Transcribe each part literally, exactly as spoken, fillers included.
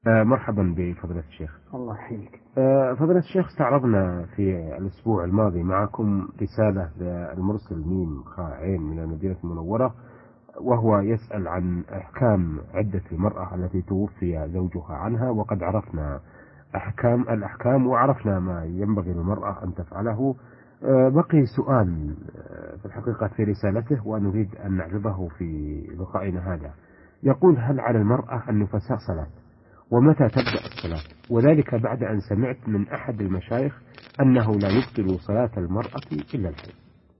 آه مرحبا بفضيلة الشيخ. الله يحييك. آه فضيلة الشيخ، استعرضنا في الأسبوع الماضي معكم رسالة للمرسل ميم خاء عين من المدينة المنورة، وهو يسأل عن أحكام عدة المرأة التي توفي زوجها عنها، وقد عرفنا أحكام الأحكام وعرفنا ما ينبغي للمرأة أن تفعله. آه بقي سؤال آه، في الحقيقة في رسالته ونريد أن نعرضه في لقائنا هذا. يقول: هل على المرأة النفساء صلاة؟ ومتى تبدأ الصلاة؟ وذلك بعد أن سمعت من أحد المشايخ أنه لا يبطل صلاة المرأة إلا الحيض.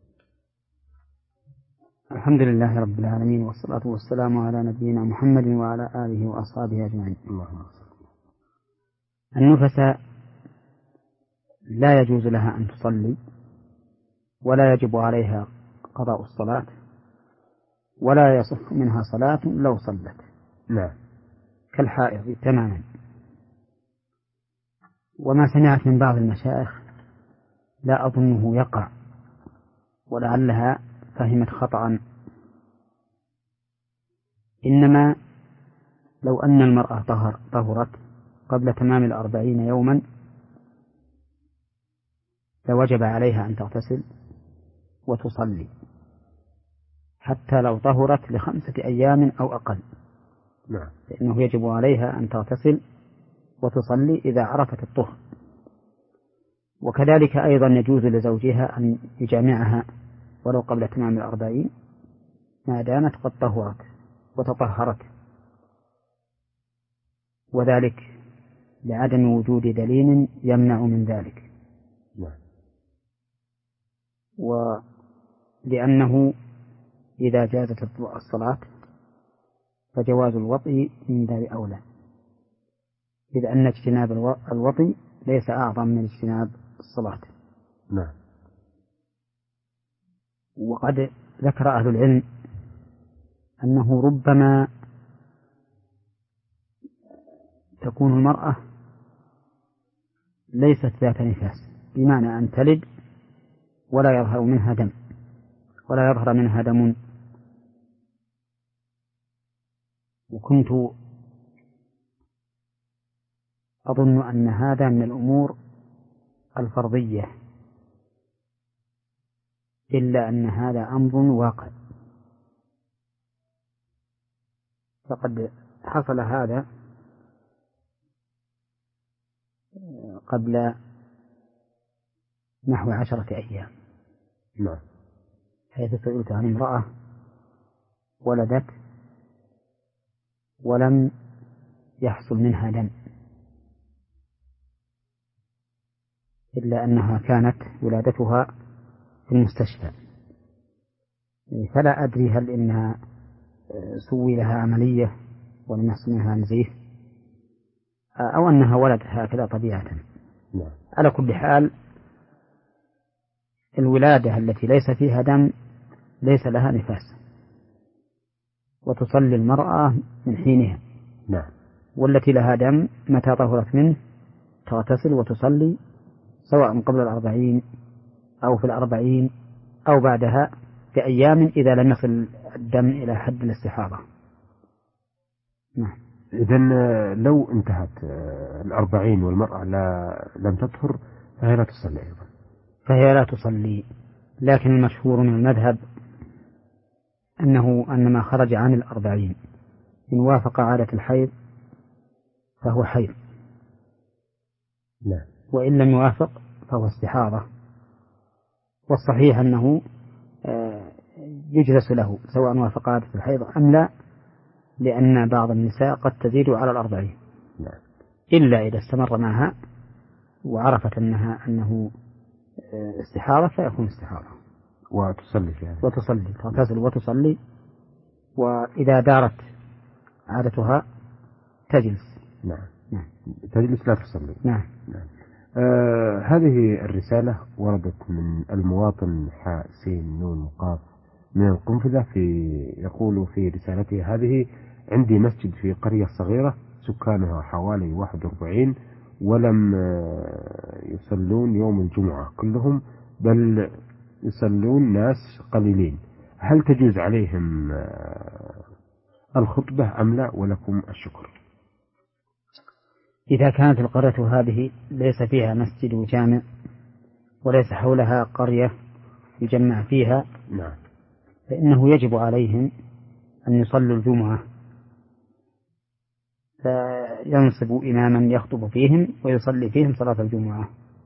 الحمد لله رب العالمين، والصلاة والسلام على نبينا محمد وعلى آله وأصحابه أجمعين. اللهم صل. النفساء لا يجوز لها أن تصلي، ولا يجب عليها قضاء الصلاة، ولا يصح منها صلاة لو صلت. نعم. كالحائض تماما. وما سمعت من بعض المشايخ لا أظنه يقع، ولعلها فهمت خطأ. إنما لو أن المرأة طهر طهرت قبل تمام الأربعين يوما فوجب عليها أن تغتسل وتصلي، حتى لو طهرت لخمسة أيام أو أقل، نعم. لأنه يجب عليها أن تغتسل وتصلي إذا عرفت الطهر. وكذلك أيضا يجوز لزوجها أن يجامعها ولو قبل تمام الأربعين ما دامت قد طهرت وتطهرت، وذلك لعدم وجود دليل يمنع من ذلك، نعم. ولأنه إذا جازت الصلاة فجواز الوطء من باب أولى، إذ أن اجتناب الوطء ليس أعظم من اجتناب الصلاة. نعم. وقد ذكر أهل العلم أنه ربما تكون المرأة ليست ذات نفاس، بمعنى أن تلد ولا يظهر منها دم ولا يظهر منها دم. وكنت أظن أن هذا من الأمور الفرضية، إلا أن هذا أمر واقع، فقد حصل هذا قبل نحو عشرة أيام. نعم. حيث سئلت عن امرأة ولدت ولم يحصل منها دم، إلا أنها كانت ولادتها في المستشفى، فلا أدري هل إنها سوي لها عملية ولم يحصل منها نزيف، أو أنها ولدت هكذا طبيعة. نعم. على كل حال الولادة التي ليس فيها دم ليس لها نفاس، وتصلي المرأة من حينها. نعم. والتي لها دم متى طهرت منه تغتسل وتصلي، سواء قبل الأربعين أو في الأربعين أو بعدها بأيام إذا لم يصل الدم إلى حد الاستحاضة. نعم. إذن لو انتهت الأربعين والمرأة لا لم تطهر فهي لا تصلي أيضا. فهي لا تصلي، لكن المشهور من المذهب أنه أن ما خرج عن الأربعين إن وافق عادة الحيض فهو حيض، نعم. وإن لم يوافق فهو استحاضة. والصحيح أنه يجلس له سواء وافق عادة الحيض أم لا، لأن بعض النساء قد تزيد على الأربعين. نعم. إلا إذا استمر معها وعرفت أنها أنه استحاضة فيكون استحاضة وتصلي فيها. وتصلي تغتسل وتصلي، وإذا دارت عادتها تجلس. نعم. نعم. تجلس لا تصلي. نعم. نعم. آه هذه الرسالة وردت من المواطن حاء سين نون قاف من القنفذة، في يقول في رسالته هذه: عندي مسجد في قرية صغيرة سكانها حوالي واحد وأربعين، ولم يصلون يوم الجمعة كلهم، بل يصلون ناس قليلين. هل تجوز عليهم الخطبة أم لا؟ ولكم الشكر. إذا كانت القرية هذه ليس فيها مسجد وجامع وليس حولها قرية يجمع فيها، نعم، فإنه يجب عليهم أن يصلوا الجمعة، فينصب إماما يخطب فيهم ويصلي فيهم صلاة الجمعة.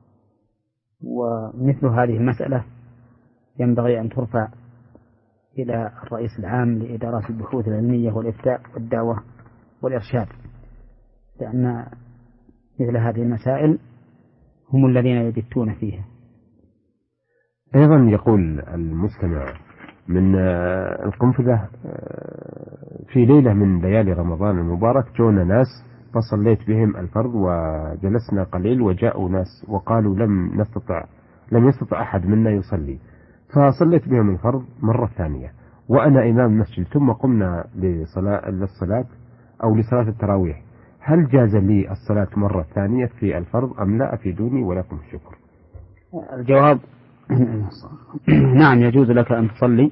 ومثل هذه المسألة ينبغي أن ترفع إلى الرئيس العام لإدارات البحوث العلمية والإفتاء والدعوة والإرشاد، لأن مثل هذه المسائل هم الذين يبتون فيها. أيضا يقول المستمع من القنفذة: في ليلة من ليالي رمضان المبارك جونا ناس فصليت بهم الفرض وجلسنا قليل، وجاءوا ناس وقالوا لم نستطع لم يستطع أحد منا يصلي، فصليت بهم الفرض مرة ثانية وأنا إمام مسجد، ثم قمنا لصلاة للصلاة أو لصلاة التراويح، هل جاز لي الصلاة مرة ثانية في الفرض أم لا؟ أفيدوني ولكم الشكر. الجواب: نعم، يجوز لك أن تصلي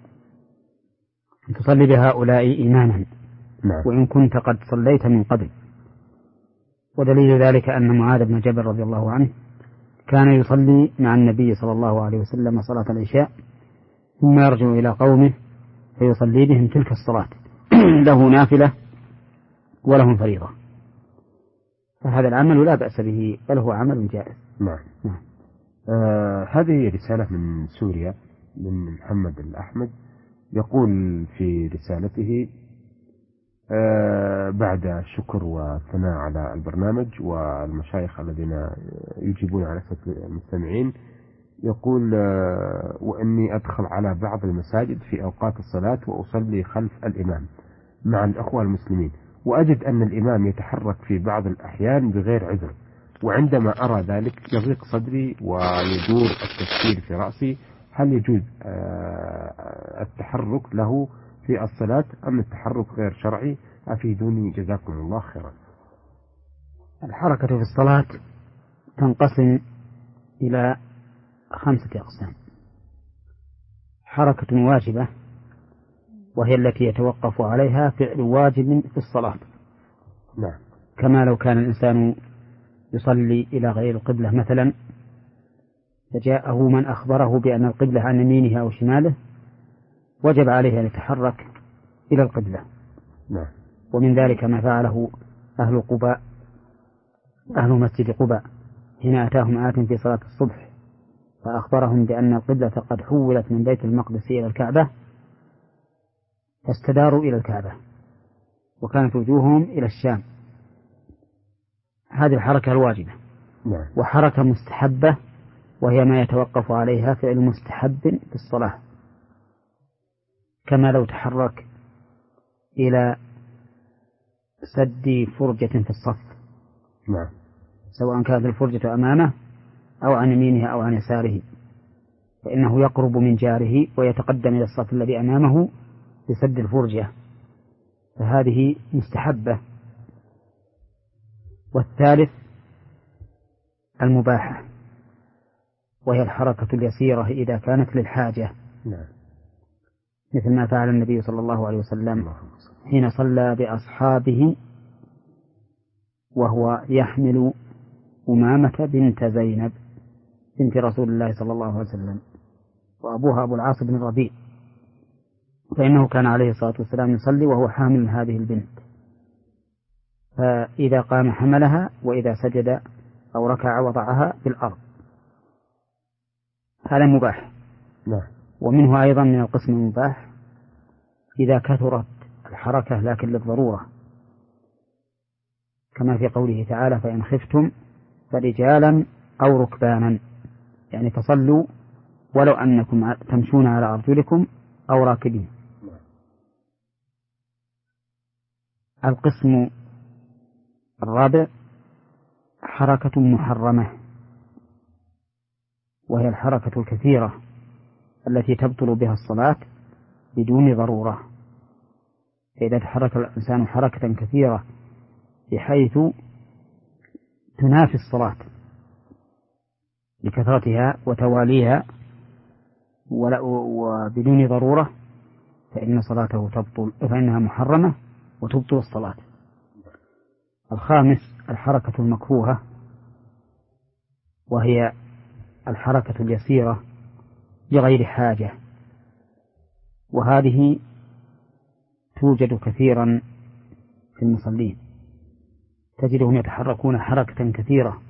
تصلي بهؤلاء إماما، نعم. وإن كنت قد صليت من قبل. ودليل ذلك أن معاذ بن جبل رضي الله عنه كان يصلي مع النبي صلى الله عليه وسلم صلاة العشاء، ثم يرجع إلى قومه فيصلي بهم تلك الصلاة له نافلة ولهم فريضة، فهذا العمل لا بأس به، بل هو عمل جائز. نعم. نعم. آه هذه رسالة من سوريا من محمد الأحمد، يقول في رسالته: آه بعد الشكر والثناء على البرنامج والمشايخ الذين يجيبون على أسئلة المستمعين، يقول: آه وإني أدخل على بعض المساجد في أوقات الصلاة وأصلي خلف الإمام مع الأخوة المسلمين، وأجد أن الإمام يتحرك في بعض الأحيان بغير عذر، وعندما أرى ذلك يضيق صدري ويدور التفكير في رأسي، هل يجوز التحرك له في الصلاة أم التحرك غير شرعي؟ أفيدوني جزاكم الله خيرا. الحركة في الصلاة تنقسم إلى خمسة أقسام: حركة واجبة وهي التي يتوقف عليها فعل واجب في الصلاة، نعم، كما لو كان الإنسان يصلي إلى غير القبلة مثلا، فجاءه من أخبره بأن القبلة عن يمينه أو شماله، وجب عليه أن يتحرك إلى القبلة. نعم. ومن ذلك ما فعله أهل قباء أهل مسجد قباء حين أتاهم آت في صلاة الصبح فأخبرهم بأن القبلة قد حولت من بيت المقدس إلى الكعبة، فاستداروا إلى الكعبة وكانت وجوههم إلى الشام. هذه الحركة الواجبة. نعم. وحركة مستحبة وهي ما يتوقف عليها فعل مستحب في الصلاة، كما لو تحرك إلى سد فرجة في الصف، نعم، سواء كانت الفرجة أمامه أو عن يمينه أو عن يساره، فإنه يقرب من جاره ويتقدم إلى الصف الذي أمامه لسد الفرجة، فهذه مستحبة. والثالث المباحة، وهي الحركة اليسيرة إذا كانت للحاجة، نعم، مثل ما فعل النبي صلى الله عليه وسلم حين صلى بأصحابه وهو يحمل أمامة بنت زينب بنت رسول الله صلى الله عليه وسلم، وأبوها أبو العاص بن الربيع، فإنه كان عليه الصلاة والسلام يصلي وهو حامل هذه البنت، فإذا قام حملها وإذا سجد أو ركع وضعها في الأرض، هذا مباح. نعم. ومنه أيضا من القسم المباح إذا كثرت الحركة لكن للضرورة، كما في قوله تعالى: فإن خفتم فرجالا أو ركبانا، يعني تصلوا ولو أنكم تمشون على أرجلكم أو راكبين. القسم الرابع حركة محرمة، وهي الحركة الكثيرة التي تبطل بها الصلاة بدون ضرورة، فإذا تحرك الإنسان حركة كثيرة بحيث تنافي الصلاة لكثرتها وتواليها وبدون ضرورة فإن صلاته تبطل، فإنها محرمة وتبطل الصلاة. الخامس الحركة المكروهة، وهي الحركة اليسيرة بغير حاجة، وهذه توجد كثيرا في المصلين، تجدهم يتحركون حركة كثيرة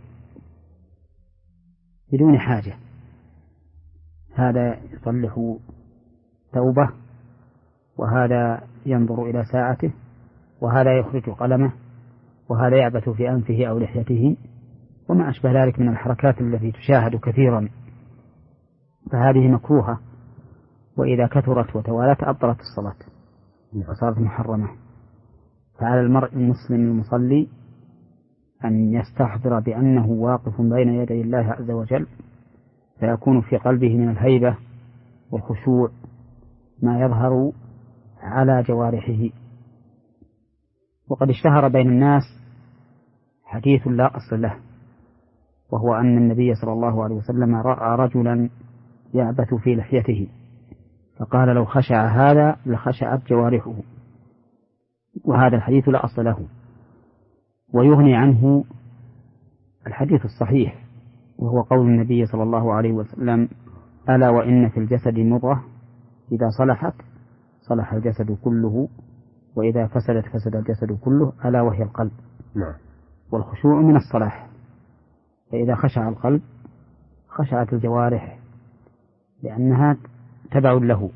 بدون حاجة. هذا يصلح ثوبه، وهذا ينظر إلى ساعته، وهذا يخرج قلمه، وهذا يعبث في أنفه أو لحيته، وما أشبه ذلك من الحركات التي تشاهد كثيرا، فهذه مكروهة، وإذا كثرت وتوالت أبطلت الصلاة وصارت محرمة. فعلى المرء المسلم المصلي أن يستحضر بأنه واقف بين يدي الله عز وجل، فيكون في قلبه من الهيبة والخشوع ما يظهر على جوارحه. وقد اشتهر بين الناس حديث لا أصل له، وهو أن النبي صلى الله عليه وسلم رأى رجلا يعبث في لحيته، فقال لو خشع هذا لخشعت جوارحه، وهذا الحديث لا أصل له. ويغني عنه الحديث الصحيح، وهو قول النبي صلى الله عليه وسلم: ألا وإن في الجسد مضغة إذا صلحت صلح الجسد كله، وإذا فسدت فسد الجسد كله، ألا وهي القلب. نعم. والخشوع من الصلاح، فإذا خشع القلب خشعت الجوارح، لأنها تبع له.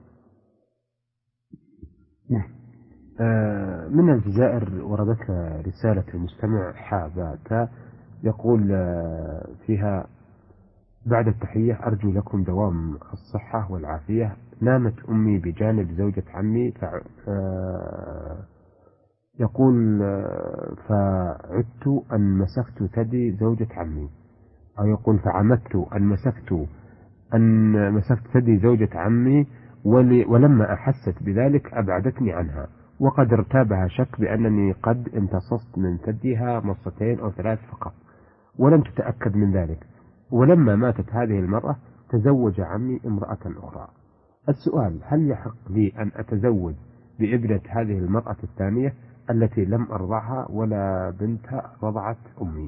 نعم. آه من الجزائر وردت رسالة المستمع حابات يقول آه فيها: بعد التحية أرجو لكم دوام الصحة والعافية. نامت أمي بجانب زوجة عمي فع... آه يقول آه فعدت أن مسكت ثدي زوجة عمي، أو يقول فعمدت أن مسكت أن مسكت ثدي زوجة عمي، ول... ولما أحست بذلك أبعدتني عنها، وقد ارتابها شك بأنني قد امتصصت من ثديها مصتين أو ثلاث فقط، ولم تتأكد من ذلك. ولما ماتت هذه المرأة تزوج عمي امرأة أخرى. السؤال: هل يحق لي أن أتزوج بابنة هذه المرأة الثانية التي لم أرضعها ولا بنتها رضعت أمي؟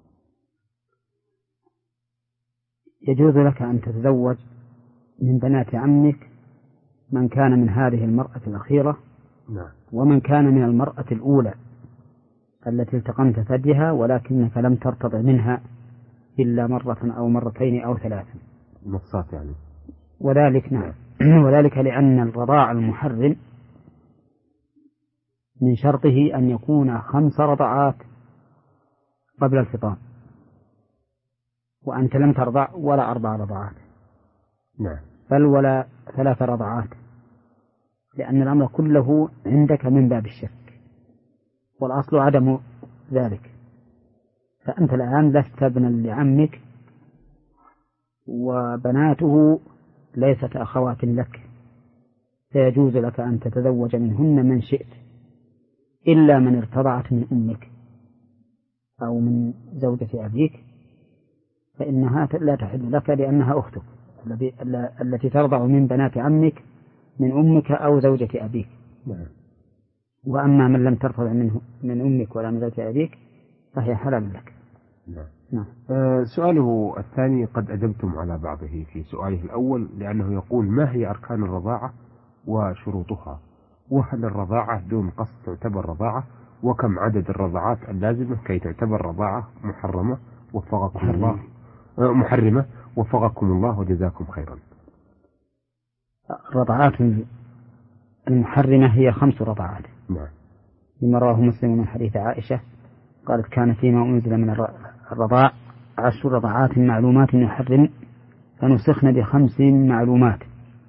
يجوز لك أن تتزوج من بنات عمك من كان من هذه المرأة الأخيرة، نعم. ومن كان من المرأة الأولى التي التقمت ثديها ولكنك لم ترتضع منها إلا مرة أو مرتين أو ثلاثا، نصات يعني. وذلك نعم وذلك لأن الرضاع المحرم من شرطه أن يكون خمس رضعات قبل الفطام، وأنت لم ترضع ولا أربع رضعات، نعم، بل ولا ثلاث رضعات، لأن الأمر كله عندك من باب الشك، والأصل عدم ذلك. فأنت الآن لست ابنا لعمك، وبناته ليست أخوات لك، فيجوز لك أن تتزوج منهن من شئت، إلا من ارتضعت من أمك أو من زوجة أبيك، فإنها لا تحل لك لأنها أختك التي ترضع من بنات عمك من أمك أو زوجة أبيك. نعم. وأما من لم ترتضع منه من أمك ولا من زوجة أبيك فهي حلال لك. نعم. نعم. آه سؤاله الثاني قد أجبتم على بعضه في سؤاله الأول، لأنه يقول: ما هي أركان الرضاعة وشروطها؟ وهل الرضاعة دون قصد تعتبر رضاعة؟ وكم عدد الرضاعات اللازمة كي تعتبر رضاعة محرمة؟ وفقكم الله. آه محرمة وفقكم الله وجزاكم خيرا. الرضاعات المحرمة هي خمس رضاعات. نعم. لما رواه مسلم من حديث عائشة قالت: كان فيما أنزل من الرضاع عشر رضاعات معلومات يحرم، فنسخن بخمس معلومات.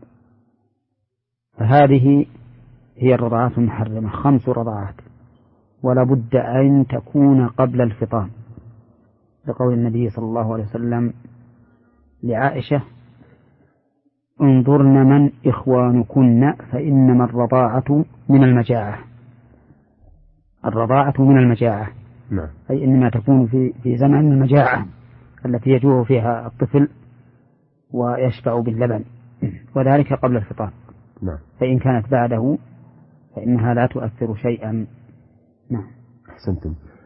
فهذه هي الرضاعات المحرمة، خمس رضاعات، ولا بد أن تكون قبل الفطام، لقول النبي صلى الله عليه وسلم لعائشة: انظرن من إخوانكن فإنما الرضاعة من المجاعة. الرضاعة من المجاعة، نعم. أي إنما تكون في في زمن المجاعة التي يجوع فيها الطفل ويشبع باللبن، وذلك قبل الفطام. نعم. فإن كانت بعده فإنها لا تؤثر شيئا. نعم. أحسنتم.